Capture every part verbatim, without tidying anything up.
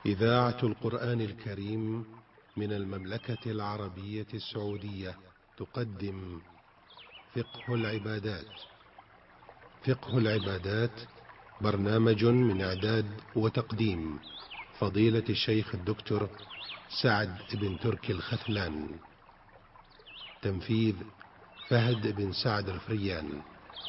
إذاعة القرآن الكريم من المملكة العربية السعودية تقدم فقه العبادات. فقه العبادات برنامج من إعداد وتقديم فضيلة الشيخ الدكتور سعد بن تركي الختلان. تنفيذ فهد بن سعد الفريان.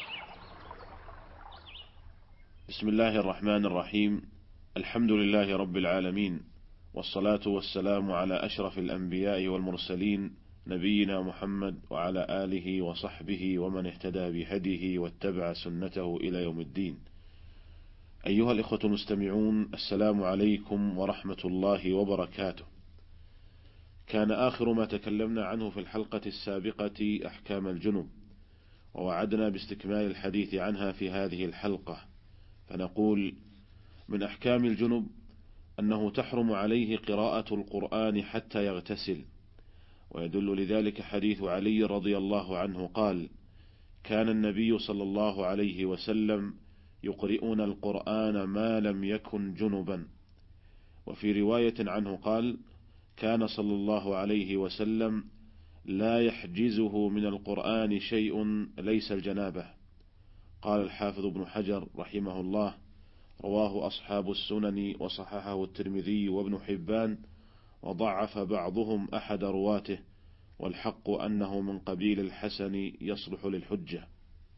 بسم الله الرحمن الرحيم. الحمد لله رب العالمين، والصلاة والسلام على أشرف الأنبياء والمرسلين، نبينا محمد وعلى آله وصحبه ومن اهتدى بهديه واتبع سنته إلى يوم الدين. أيها الإخوة المستمعون، السلام عليكم ورحمة الله وبركاته. كان آخر ما تكلمنا عنه في الحلقة السابقة أحكام الجنب، ووعدنا باستكمال الحديث عنها في هذه الحلقة، فنقول: من أحكام الجنب أنه تحرم عليه قراءة القرآن حتى يغتسل، ويدل لذلك حديث علي رضي الله عنه قال: كان النبي صلى الله عليه وسلم يقرئنا القرآن ما لم يكن جنبا. وفي رواية عنه قال: كان صلى الله عليه وسلم لا يحجزه من القرآن شيء ليس الجنابة. قال الحافظ ابن حجر رحمه الله: رواه أصحاب السنن وصححه الترمذي وابن حبان، وضعف بعضهم أحد رواته، والحق أنه من قبيل الحسن يصلح للحجة.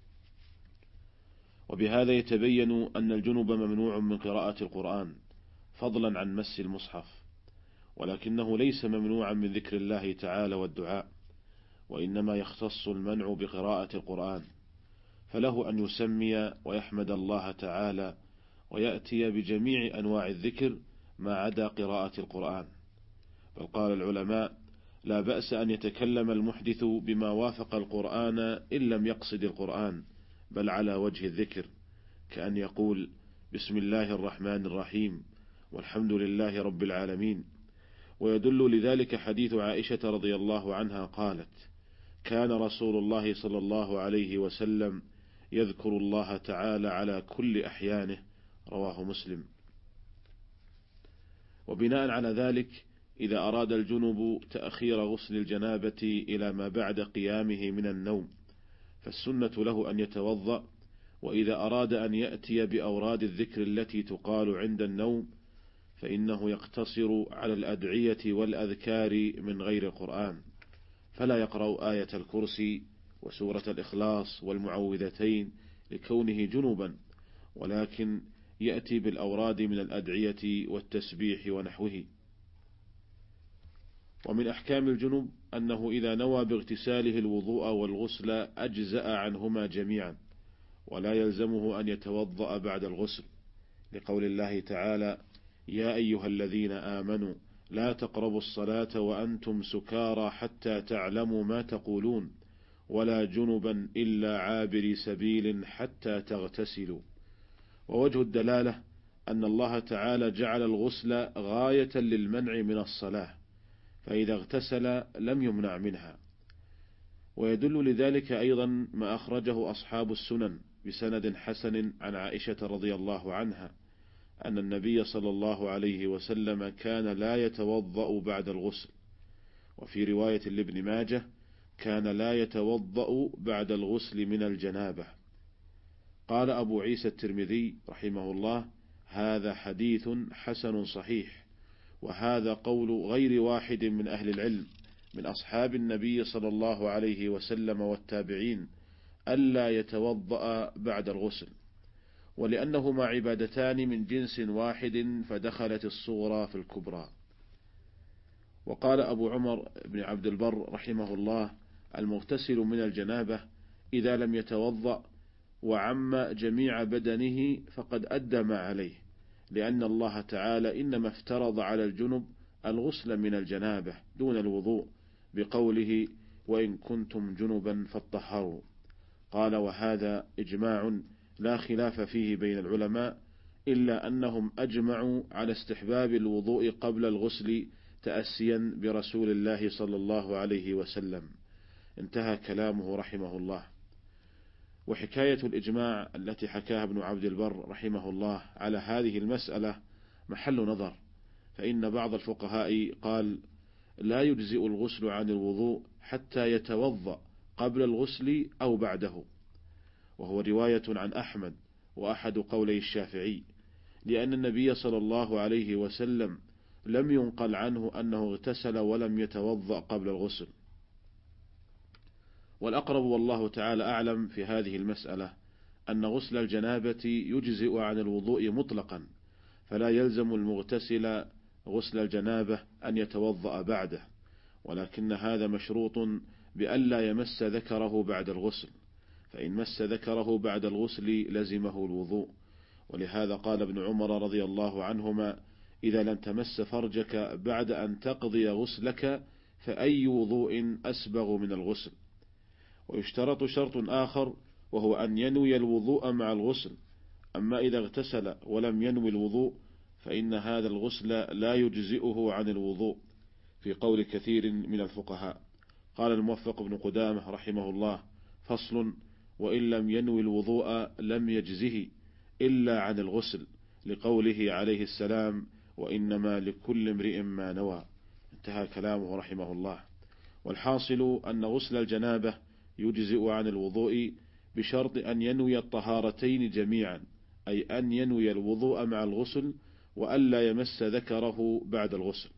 وبهذا يتبين أن الجنب ممنوع من قراءة القرآن فضلا عن مس المصحف، ولكنه ليس ممنوعا من ذكر الله تعالى والدعاء، وإنما يختص المنع بقراءة القرآن، فله أن يسمي ويحمد الله تعالى ويأتي بجميع أنواع الذكر ما عدا قراءة القرآن. بل قال العلماء: لا بأس أن يتكلم المحدث بما وافق القرآن إن لم يقصد القرآن، بل على وجه الذكر، كأن يقول: بسم الله الرحمن الرحيم والحمد لله رب العالمين. ويدل لذلك حديث عائشة رضي الله عنها قالت: كان رسول الله صلى الله عليه وسلم يذكر الله تعالى على كل أحيانه، رواه مسلم. وبناء على ذلك، إذا أراد الجنب تأخير غسل الجنابة إلى ما بعد قيامه من النوم، فالسنة له أن يتوضأ، وإذا أراد أن يأتي بأوراد الذكر التي تقال عند النوم فإنه يقتصر على الأدعية والأذكار من غير القرآن، فلا يقرأ آية الكرسي وسورة الإخلاص والمعوذتين لكونه جنبا، ولكن يأتي بالأوراد من الأدعية والتسبيح ونحوه. ومن أحكام الجنب أنه إذا نوى باغتساله الوضوء والغسل أجزأ عنهما جميعا، ولا يلزمه أن يتوضأ بعد الغسل، لقول الله تعالى: يا أيها الذين آمنوا لا تقربوا الصلاة وأنتم سكارى حتى تعلموا ما تقولون ولا جنبا إلا عابري سبيل حتى تغتسلوا. ووجه الدلالة أن الله تعالى جعل الغسل غاية للمنع من الصلاة، فإذا اغتسل لم يمنع منها. ويدل لذلك أيضا ما أخرجه أصحاب السنن بسند حسن عن عائشة رضي الله عنها أن النبي صلى الله عليه وسلم كان لا يتوضأ بعد الغسل. وفي رواية لابن ماجه: كان لا يتوضأ بعد الغسل من الجنابة. قال أبو عيسى الترمذي رحمه الله: هذا حديث حسن صحيح، وهذا قول غير واحد من أهل العلم من أصحاب النبي صلى الله عليه وسلم والتابعين ألا يتوضأ بعد الغسل، ولأنهما عبادتان من جنس واحد فدخلت الصغرى في الكبرى. وقال أبو عمر بن عبد البر رحمه الله: المغتسل من الجنابة إذا لم يتوضأ وعم جميع بدنه فقد أدى ما عليه، لأن الله تعالى إنما افترض على الجنب الغسل من الجنابة دون الوضوء، بقوله: وإن كنتم جنبا فاطهروا. قال: وهذا إجماع لا خلاف فيه بين العلماء، إلا أنهم أجمعوا على استحباب الوضوء قبل الغسل تأسيا برسول الله صلى الله عليه وسلم. انتهى كلامه رحمه الله. وحكاية الإجماع التي حكاها ابن عبد البر رحمه الله على هذه المسألة محل نظر، فإن بعض الفقهاء قال لا يجزئ الغسل عن الوضوء حتى يتوضأ قبل الغسل أو بعده، وهو رواية عن أحمد وأحد قولي الشافعي، لأن النبي صلى الله عليه وسلم لم ينقل عنه أنه اغتسل ولم يتوضأ قبل الغسل. والأقرب والله تعالى أعلم في هذه المسألة أن غسل الجنابة يجزئ عن الوضوء مطلقا، فلا يلزم المغتسل غسل الجنابة أن يتوضأ بعده، ولكن هذا مشروط بألا يمس ذكره بعد الغسل، فإن مس ذكره بعد الغسل لزمه الوضوء. ولهذا قال ابن عمر رضي الله عنهما إذا لم تمس فرجك بعد أن تقضي غسلك فأي وضوء أسبغ من الغسل. ويشترط شرط آخر وهو أن ينوي الوضوء مع الغسل، أما إذا اغتسل ولم ينوي الوضوء فإن هذا الغسل لا يجزئه عن الوضوء، في قول كثير من الفقهاء. قال الموفق بن قدامة رحمه الله: فصل: وإن لم ينوي الوضوء لم يجزه إلا عن الغسل، لقوله عليه السلام: وإنما لكل امرئ ما نوى. انتهى كلامه رحمه الله. والحاصل أن غسل الجنابة يجزئ عن الوضوء بشرط أن ينوي الطهارتين جميعا، أي أن ينوي الوضوء مع الغسل وألا يمس ذكره بعد الغسل.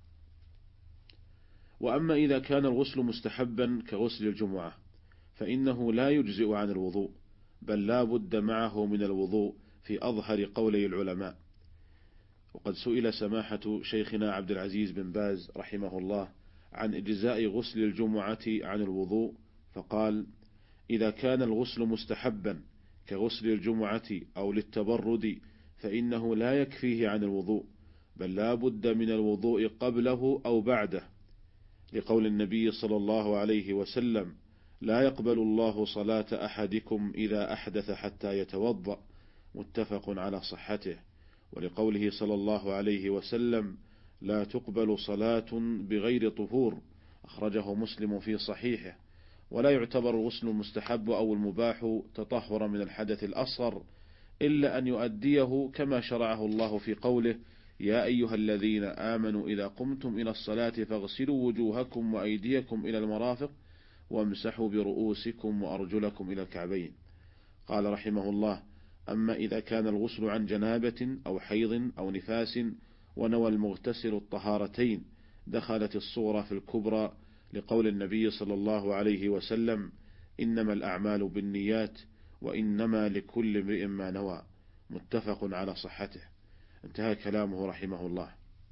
وأما إذا كان الغسل مستحبا كغسل الجمعة فإنه لا يجزئ عن الوضوء، بل لا بد معه من الوضوء في أظهر قولي العلماء. وقد سئل سماحة شيخنا عبد العزيز بن باز رحمه الله عن إجزاء غسل الجمعة عن الوضوء، فقال: إذا كان الغسل مستحبا كغسل الجمعة أو للتبرد فإنه لا يكفيه عن الوضوء، بل لا بد من الوضوء قبله أو بعده، لقول النبي صلى الله عليه وسلم: لا يقبل الله صلاة أحدكم إذا أحدث حتى يتوضأ، متفق على صحته. ولقوله صلى الله عليه وسلم: لا تقبل صلاة بغير طهور، أخرجه مسلم في صحيحه. ولا يعتبر الغسل المستحب أو المباح تطهرا من الحدث الأصغر إلا أن يؤديه كما شرعه الله في قوله: يا أيها الذين آمنوا إذا قمتم إلى الصلاة فاغسلوا وجوهكم وأيديكم إلى المرافق وامسحوا برؤوسكم وأرجلكم إلى الكعبين. قال رحمه الله: أما إذا كان الغسل عن جنابة أو حيض أو نفاس ونوى المغتسل الطهارتين دخلت الصورة في الكبرى، لقول النبي صلى الله عليه وسلم: إنما الأعمال بالنيات وإنما لكل امرئ ما نوى، متفق على صحته. انتهى كلامه رحمه الله.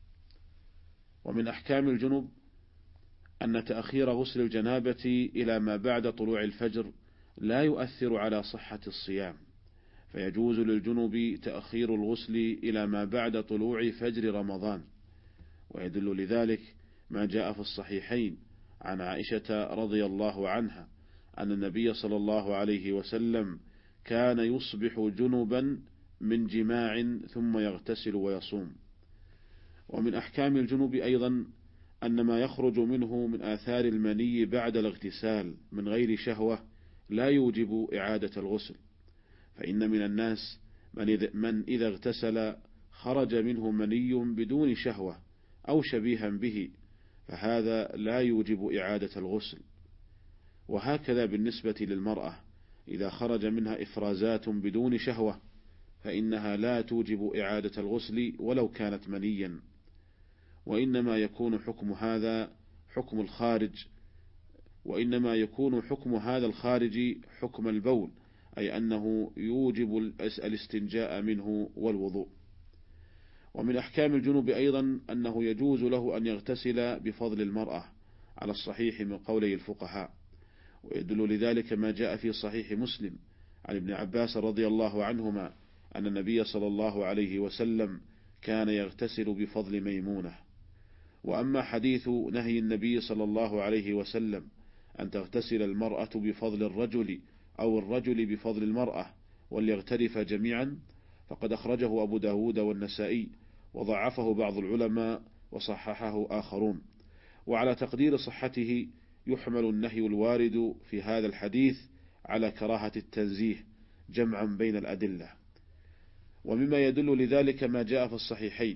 ومن أحكام الجنب أن تأخير غسل الجنابة إلى ما بعد طلوع الفجر لا يؤثر على صحة الصيام، فيجوز للجنب تأخير الغسل إلى ما بعد طلوع فجر رمضان. ويدل لذلك ما جاء في الصحيحين عن عائشة رضي الله عنها أن النبي صلى الله عليه وسلم كان يصبح جنبا من جماع ثم يغتسل ويصوم. ومن أحكام الجنب أيضا أن ما يخرج منه من آثار المني بعد الاغتسال من غير شهوة لا يوجب إعادة الغسل، فإن من الناس من إذا اغتسل خرج منه مني بدون شهوة أو شبيها به، فهذا لا يوجب إعادة الغسل. وهكذا بالنسبة للمرأة إذا خرج منها إفرازات بدون شهوة فإنها لا توجب إعادة الغسل ولو كانت منيا، وإنما يكون حكم هذا حكم الخارج وإنما يكون حكم هذا الخارج حكم البول، أي أنه يوجب الاستنجاء منه والوضوء. ومن أحكام الجنوب أيضا أنه يجوز له أن يغتسل بفضل المرأة على الصحيح من قولي الفقهاء، ويدل لذلك ما جاء في صحيح مسلم عن ابن عباس رضي الله عنهما أن النبي صلى الله عليه وسلم كان يغتسل بفضل ميمونة. وأما حديث نهي النبي صلى الله عليه وسلم أن تغتسل المرأة بفضل الرجل أو الرجل بفضل المرأة وليغترف جميعا فقد أخرجه أبو داود والنسائي، وضعفه بعض العلماء وصححه آخرون. وعلى تقدير صحته يحمل النهي الوارد في هذا الحديث على كراهة التنزيه جمعا بين الأدلة. ومما يدل لذلك ما جاء في الصحيحين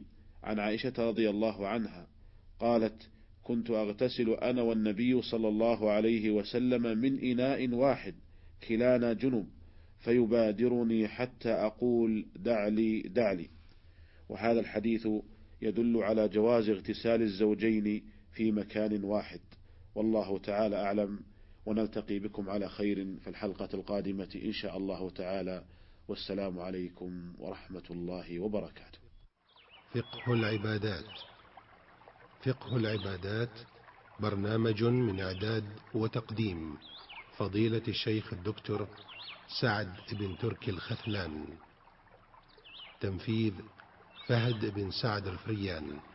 عن عائشة رضي الله عنها قالت: كنت أغتسل أنا والنبي صلى الله عليه وسلم من إناء واحد كلانا جنب، فيبادرني حتى أقول: دعلي دعلي. وهذا الحديث يدل على جواز اغتسال الزوجين في مكان واحد، والله تعالى أعلم، ونلتقي بكم على خير في الحلقة القادمة إن شاء الله تعالى، والسلام عليكم ورحمة الله وبركاته. فقه العبادات. فقه العبادات برنامج من إعداد وتقديم فضيلة الشيخ الدكتور سعد بن تركي الخثلان. تنفيذ فهد بن سعد الفريان.